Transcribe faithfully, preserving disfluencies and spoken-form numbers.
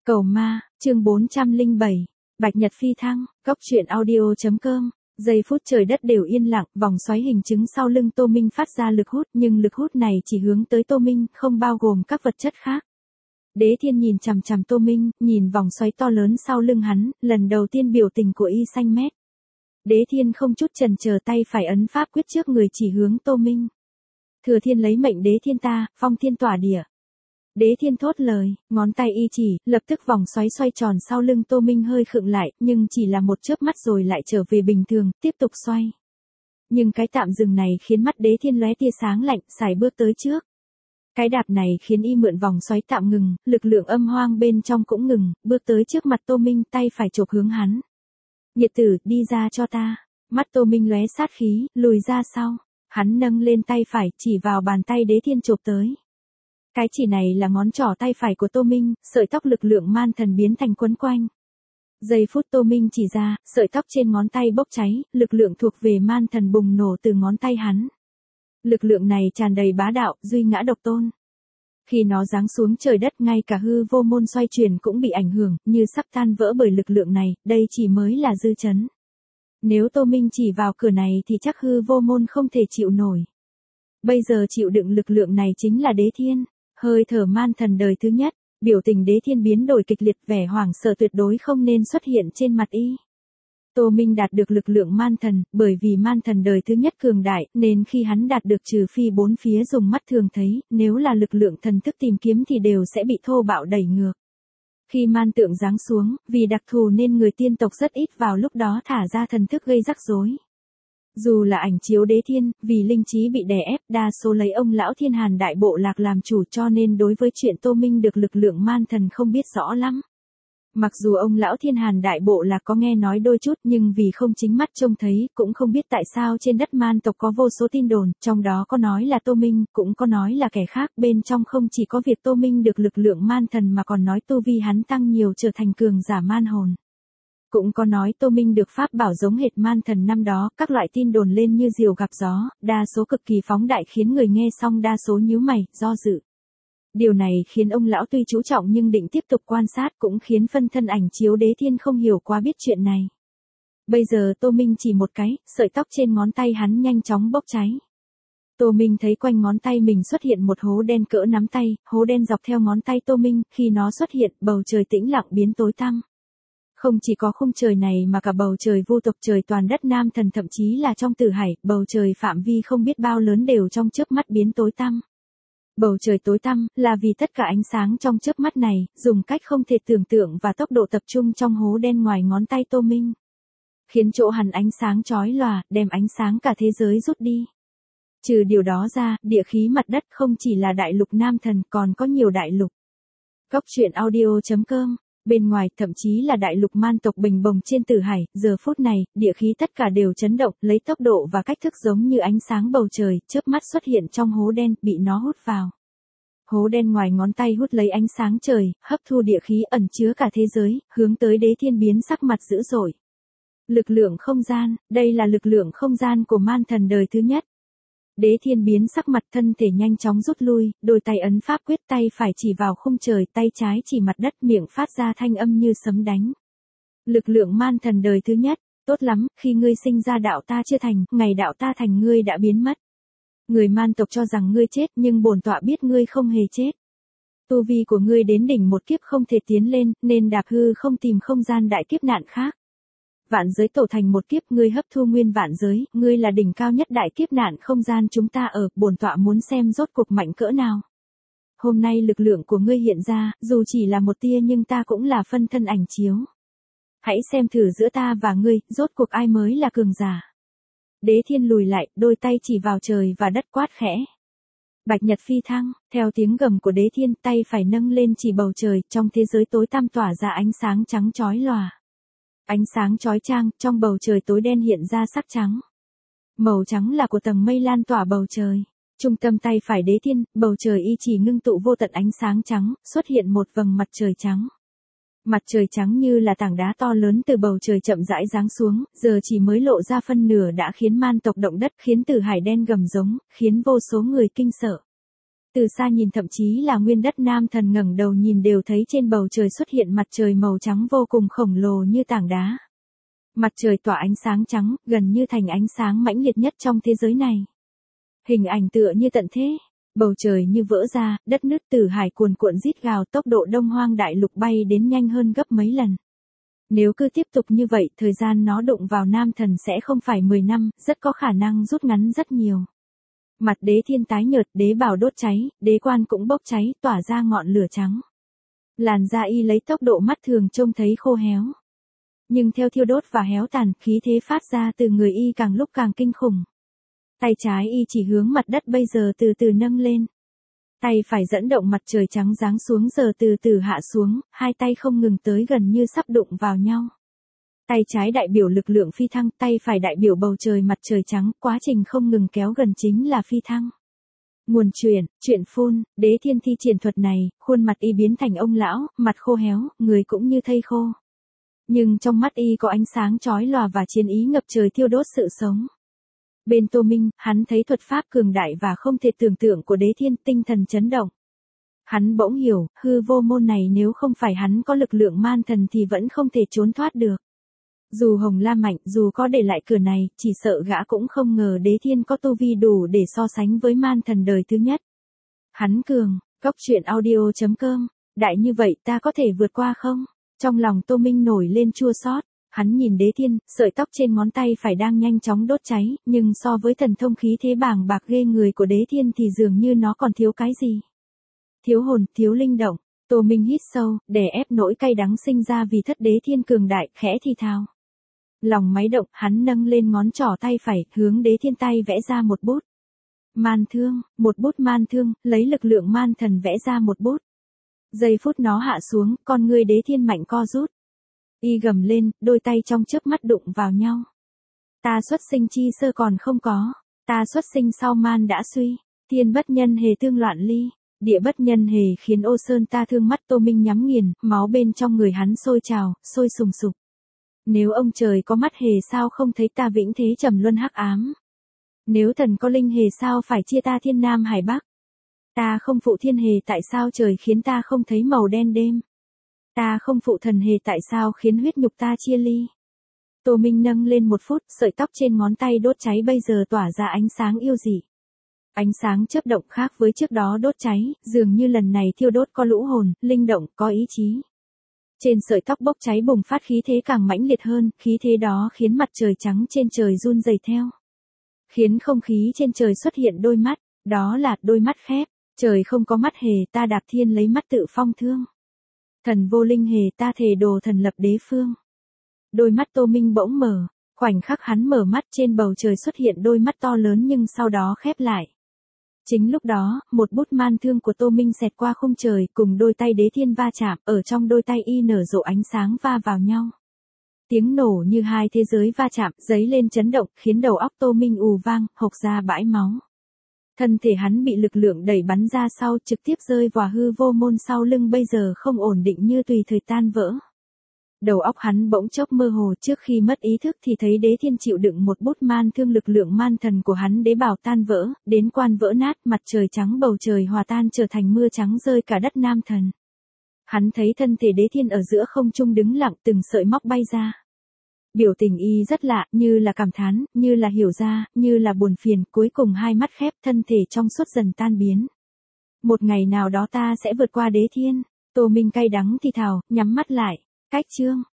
Cầu ma, chương bốn trăm lẻ bảy, Bạch Nhật phi thăng, góc truyện audio chấm com. Giây phút trời đất đều yên lặng, vòng xoáy hình chứng sau lưng Tô Minh phát ra lực hút, nhưng lực hút này chỉ hướng tới Tô Minh, không bao gồm các vật chất khác. Đế Thiên nhìn chằm chằm Tô Minh, nhìn vòng xoáy to lớn sau lưng hắn, lần đầu tiên biểu tình của y xanh mét. Đế Thiên không chút chần chờ, tay phải ấn pháp quyết trước người chỉ hướng Tô Minh. Thừa Thiên lấy mệnh Đế Thiên ta, phong thiên tỏa địa. Đế Thiên thốt lời, ngón tay y chỉ, lập tức vòng xoáy xoay tròn sau lưng Tô Minh hơi khựng lại, nhưng chỉ là một chớp mắt rồi lại trở về bình thường, tiếp tục xoay. Nhưng cái tạm dừng này khiến mắt Đế Thiên lóe tia sáng lạnh, sải bước tới trước. Cái đạp này khiến y mượn vòng xoáy tạm ngừng, lực lượng âm hoang bên trong cũng ngừng, bước tới trước mặt Tô Minh, tay phải chộp hướng hắn. Nhiệt tử, đi ra cho ta. Mắt Tô Minh lóe sát khí, lùi ra sau. Hắn nâng lên tay phải, chỉ vào bàn tay Đế Thiên chộp tới. Cái chỉ này là ngón trỏ tay phải của Tô Minh, sợi tóc lực lượng man thần biến thành quấn quanh. Giây phút Tô Minh chỉ ra, sợi tóc trên ngón tay bốc cháy, lực lượng thuộc về man thần bùng nổ từ ngón tay hắn. Lực lượng này tràn đầy bá đạo, duy ngã độc tôn. Khi nó giáng xuống trời đất, ngay cả hư vô môn xoay chuyển cũng bị ảnh hưởng, như sắp tan vỡ bởi lực lượng này, đây chỉ mới là dư chấn. Nếu Tô Minh chỉ vào cửa này thì chắc hư vô môn không thể chịu nổi. Bây giờ chịu đựng lực lượng này chính là Đế Thiên. Hơi thở man thần đời thứ nhất, biểu tình Đế Thiên biến đổi kịch liệt, vẻ hoảng sợ tuyệt đối không nên xuất hiện trên mặt y. Tô Minh đạt được lực lượng man thần, bởi vì man thần đời thứ nhất cường đại, nên khi hắn đạt được trừ phi bốn phía dùng mắt thường thấy, nếu là lực lượng thần thức tìm kiếm thì đều sẽ bị thô bạo đẩy ngược. Khi man tượng giáng xuống, vì đặc thù nên người tiên tộc rất ít vào lúc đó thả ra thần thức gây rắc rối. Dù là ảnh chiếu Đế Thiên, vì linh trí bị đè ép, đa số lấy ông lão Thiên Hàn Đại Bộ Lạc làm chủ, cho nên đối với chuyện Tô Minh được lực lượng man thần không biết rõ lắm. Mặc dù ông lão Thiên Hàn Đại Bộ Lạc có nghe nói đôi chút, nhưng vì không chính mắt trông thấy, cũng không biết tại sao trên đất man tộc có vô số tin đồn, trong đó có nói là Tô Minh, cũng có nói là kẻ khác, bên trong không chỉ có việc Tô Minh được lực lượng man thần mà còn nói tu vi hắn tăng nhiều trở thành cường giả man hồn. Cũng có nói Tô Minh được pháp bảo giống hệt man thần năm đó, các loại tin đồn lên như diều gặp gió, đa số cực kỳ phóng đại khiến người nghe xong đa số nhíu mày, do dự. Điều này khiến ông lão tuy chú trọng nhưng định tiếp tục quan sát, cũng khiến phân thân ảnh chiếu Đế Thiên không hiểu quá biết chuyện này. Bây giờ Tô Minh chỉ một cái, sợi tóc trên ngón tay hắn nhanh chóng bốc cháy. Tô Minh thấy quanh ngón tay mình xuất hiện một hố đen cỡ nắm tay, hố đen dọc theo ngón tay Tô Minh, khi nó xuất hiện, bầu trời tĩnh lặng biến tối tăm. Không chỉ có khung trời này mà cả bầu trời vô tộc, trời toàn đất nam thần, thậm chí là trong tử hải, bầu trời phạm vi không biết bao lớn đều trong chớp mắt biến tối tăm. Bầu trời tối tăm là vì tất cả ánh sáng trong chớp mắt này, dùng cách không thể tưởng tượng và tốc độ tập trung trong hố đen ngoài ngón tay Tô Minh. Khiến chỗ hắn ánh sáng chói lòa, đem ánh sáng cả thế giới rút đi. Trừ điều đó ra, địa khí mặt đất không chỉ là đại lục nam thần, còn có nhiều đại lục. Góc truyện audio chấm com. Bên ngoài, thậm chí là đại lục man tộc bình bồng trên tử hải, giờ phút này, địa khí tất cả đều chấn động, lấy tốc độ và cách thức giống như ánh sáng bầu trời, chớp mắt xuất hiện trong hố đen, bị nó hút vào. Hố đen ngoài ngón tay hút lấy ánh sáng trời, hấp thu địa khí ẩn chứa cả thế giới, hướng tới Đế Thiên biến sắc mặt dữ dội. Lực lượng không gian, đây là lực lượng không gian của man thần đời thứ nhất. Đế Thiên biến sắc mặt, thân thể nhanh chóng rút lui, đôi tay ấn pháp quyết, tay phải chỉ vào khung trời, tay trái chỉ mặt đất, miệng phát ra thanh âm như sấm đánh. Lực lượng man thần đời thứ nhất, tốt lắm, khi ngươi sinh ra đạo ta chưa thành, ngày đạo ta thành ngươi đã biến mất. Người man tộc cho rằng ngươi chết, nhưng bổn tọa biết ngươi không hề chết. Tu vi của ngươi đến đỉnh một kiếp không thể tiến lên, nên đạp hư không tìm không gian đại kiếp nạn khác. Vạn giới tổ thành một kiếp, ngươi hấp thu nguyên vạn giới, ngươi là đỉnh cao nhất đại kiếp nạn không gian chúng ta ở, bổn tọa muốn xem rốt cuộc mạnh cỡ nào. Hôm nay lực lượng của ngươi hiện ra, dù chỉ là một tia nhưng ta cũng là phân thân ảnh chiếu. Hãy xem thử giữa ta và ngươi, rốt cuộc ai mới là cường giả. Đế Thiên lùi lại, đôi tay chỉ vào trời và đất quát khẽ. Bạch Nhật phi thăng, theo tiếng gầm của Đế Thiên, tay phải nâng lên chỉ bầu trời, trong thế giới tối tăm tỏa ra ánh sáng trắng chói lòa. Ánh sáng chói chang, trong bầu trời tối đen hiện ra sắc trắng. Màu trắng là của tầng mây lan tỏa bầu trời. Trung tâm tay phải Đế Thiên, bầu trời y chỉ ngưng tụ vô tận ánh sáng trắng, xuất hiện một vầng mặt trời trắng. Mặt trời trắng như là tảng đá to lớn từ bầu trời chậm rãi giáng xuống, giờ chỉ mới lộ ra phân nửa đã khiến man tộc động đất, khiến tử hải đen gầm giống, khiến vô số người kinh sợ. Từ xa nhìn thậm chí là nguyên đất nam thần ngẩng đầu nhìn đều thấy trên bầu trời xuất hiện mặt trời màu trắng vô cùng khổng lồ như tảng đá. Mặt trời tỏa ánh sáng trắng, gần như thành ánh sáng mãnh liệt nhất trong thế giới này. Hình ảnh tựa như tận thế, bầu trời như vỡ ra, đất nứt tử hải cuồn cuộn rít gào, tốc độ Đông Hoang đại lục bay đến nhanh hơn gấp mấy lần. Nếu cứ tiếp tục như vậy, thời gian nó đụng vào nam thần sẽ không phải mười năm, rất có khả năng rút ngắn rất nhiều. Mặt đế thiên tái nhợt, đế bào đốt cháy, đế quan cũng bốc cháy, tỏa ra ngọn lửa trắng. Làn da y lấy tốc độ mắt thường trông thấy khô héo. Nhưng theo thiêu đốt và héo tàn, khí thế phát ra từ người y càng lúc càng kinh khủng. Tay trái y chỉ hướng mặt đất bây giờ từ từ nâng lên. Tay phải dẫn động mặt trời trắng giáng xuống giờ từ từ hạ xuống, hai tay không ngừng tới gần như sắp đụng vào nhau. Tay trái đại biểu lực lượng phi thăng, tay phải đại biểu bầu trời mặt trời trắng, quá trình không ngừng kéo gần chính là phi thăng. Nguồn chuyển, chuyện phun, đế thiên thi triển thuật này, khuôn mặt y biến thành ông lão, mặt khô héo, người cũng như thây khô. Nhưng trong mắt y có ánh sáng chói lòa và chiến ý ngập trời thiêu đốt sự sống. Bên Tô Minh, hắn thấy thuật pháp cường đại và không thể tưởng tượng của đế thiên, tinh thần chấn động. Hắn bỗng hiểu, hư vô môn này nếu không phải hắn có lực lượng man thần thì vẫn không thể trốn thoát được. Dù Hồng La mạnh, dù có để lại cửa này, chỉ sợ gã cũng không ngờ đế thiên có tu vi đủ để so sánh với man thần đời thứ nhất. Hắn cường, cốc truyện audio chấm com, đại như vậy ta có thể vượt qua không? Trong lòng Tô Minh nổi lên chua xót. Hắn nhìn đế thiên, sợi tóc trên ngón tay phải đang nhanh chóng đốt cháy, nhưng so với thần thông khí thế bàng bạc ghê người của đế thiên thì dường như nó còn thiếu cái gì. Thiếu hồn, thiếu linh động. Tô Minh hít sâu, đè ép nỗi cay đắng sinh ra vì thất đế thiên cường đại, khẽ thì thào. Lòng máy động, hắn nâng lên ngón trỏ tay phải, hướng đế thiên tay vẽ ra một bút. Man thương, một bút man thương, lấy lực lượng man thần vẽ ra một bút. Giây phút nó hạ xuống, con người đế thiên mạnh co rút. Y gầm lên, đôi tay trong chớp mắt đụng vào nhau. Ta xuất sinh chi sơ còn không có, ta xuất sinh sau man đã suy, thiên bất nhân hề tương loạn ly, địa bất nhân hề khiến ô sơn ta thương mắt. Tô Minh nhắm nghiền, máu bên trong người hắn sôi trào, sôi sùng sục. Nếu ông trời có mắt hề sao không thấy ta vĩnh thế trầm luân hắc ám. Nếu thần có linh hề sao phải chia ta thiên nam hải bắc. Ta không phụ thiên hề tại sao trời khiến ta không thấy màu đen đêm. Ta không phụ thần hề tại sao khiến huyết nhục ta chia ly. Tô Minh nâng lên một phút, sợi tóc trên ngón tay đốt cháy bây giờ tỏa ra ánh sáng yêu dị. Ánh sáng chớp động khác với trước đó đốt cháy, dường như lần này thiêu đốt có lũ hồn, linh động, có ý chí. Trên sợi tóc bốc cháy bùng phát khí thế càng mãnh liệt hơn, khí thế đó khiến mặt trời trắng trên trời run rẩy theo. Khiến không khí trên trời xuất hiện đôi mắt, đó là đôi mắt khép, trời không có mắt hề ta đạp thiên lấy mắt tự phong thương. Thần vô linh hề ta thề đồ thần lập đế phương. Đôi mắt Tô Minh bỗng mở, khoảnh khắc hắn mở mắt trên bầu trời xuất hiện đôi mắt to lớn nhưng sau đó khép lại. Chính lúc đó, một bút man thương của Tô Minh xẹt qua khung trời cùng đôi tay đế thiên va chạm, ở trong đôi tay y nở rộ ánh sáng va vào nhau. Tiếng nổ như hai thế giới va chạm, dấy lên chấn động, khiến đầu óc Tô Minh ù vang, hộc ra bãi máu. Thân thể hắn bị lực lượng đẩy bắn ra sau, trực tiếp rơi vào hư vô môn sau lưng bây giờ không ổn định như tùy thời tan vỡ. Đầu óc hắn bỗng chốc mơ hồ, trước khi mất ý thức thì thấy đế thiên chịu đựng một bút man thương, lực lượng man thần của hắn đế bảo tan vỡ, đến quan vỡ nát, mặt trời trắng bầu trời hòa tan trở thành mưa trắng rơi cả đất nam thần. Hắn thấy thân thể đế thiên ở giữa không trung đứng lặng, từng sợi móc bay ra. Biểu tình y rất lạ, như là cảm thán, như là hiểu ra, như là buồn phiền, cuối cùng hai mắt khép, thân thể trong suốt dần tan biến. Một ngày nào đó ta sẽ vượt qua đế thiên. Tô Minh cay đắng thì thào, nhắm mắt lại. Cách chương.